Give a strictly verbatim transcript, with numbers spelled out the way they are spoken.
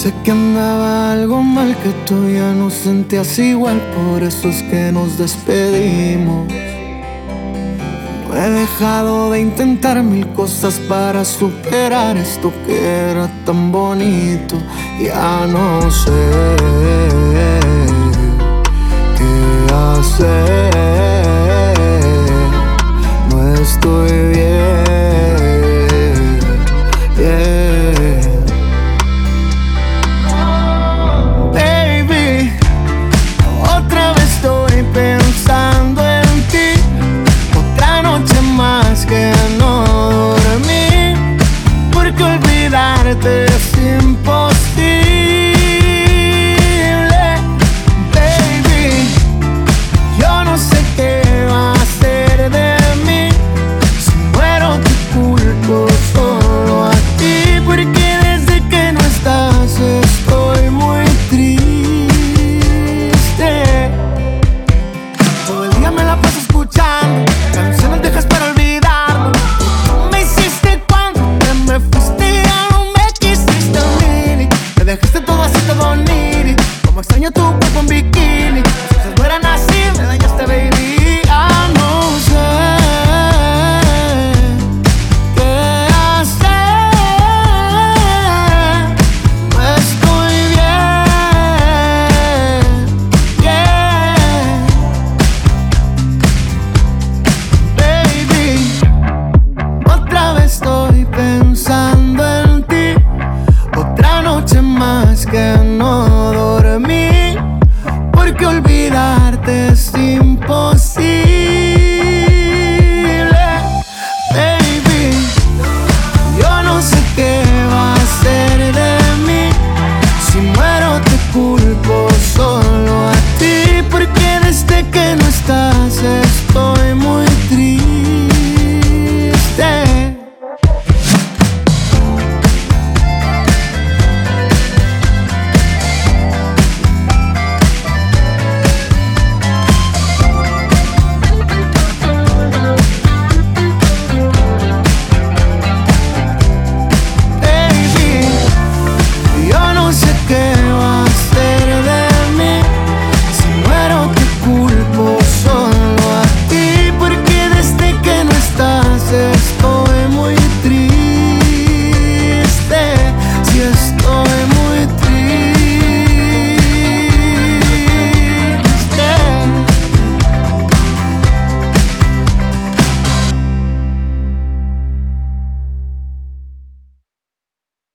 Sé que andaba algo mal, que tú ya no sentías igual, por eso es que nos despedimos. No he dejado de intentar mil cosas para superar esto que era tan bonito. Ya no sé qué hacer, no estoy bien, bien. Baby, otra vez estoy pensando en ti. Otra noche más que no dormí, porque olvidarte es imposible.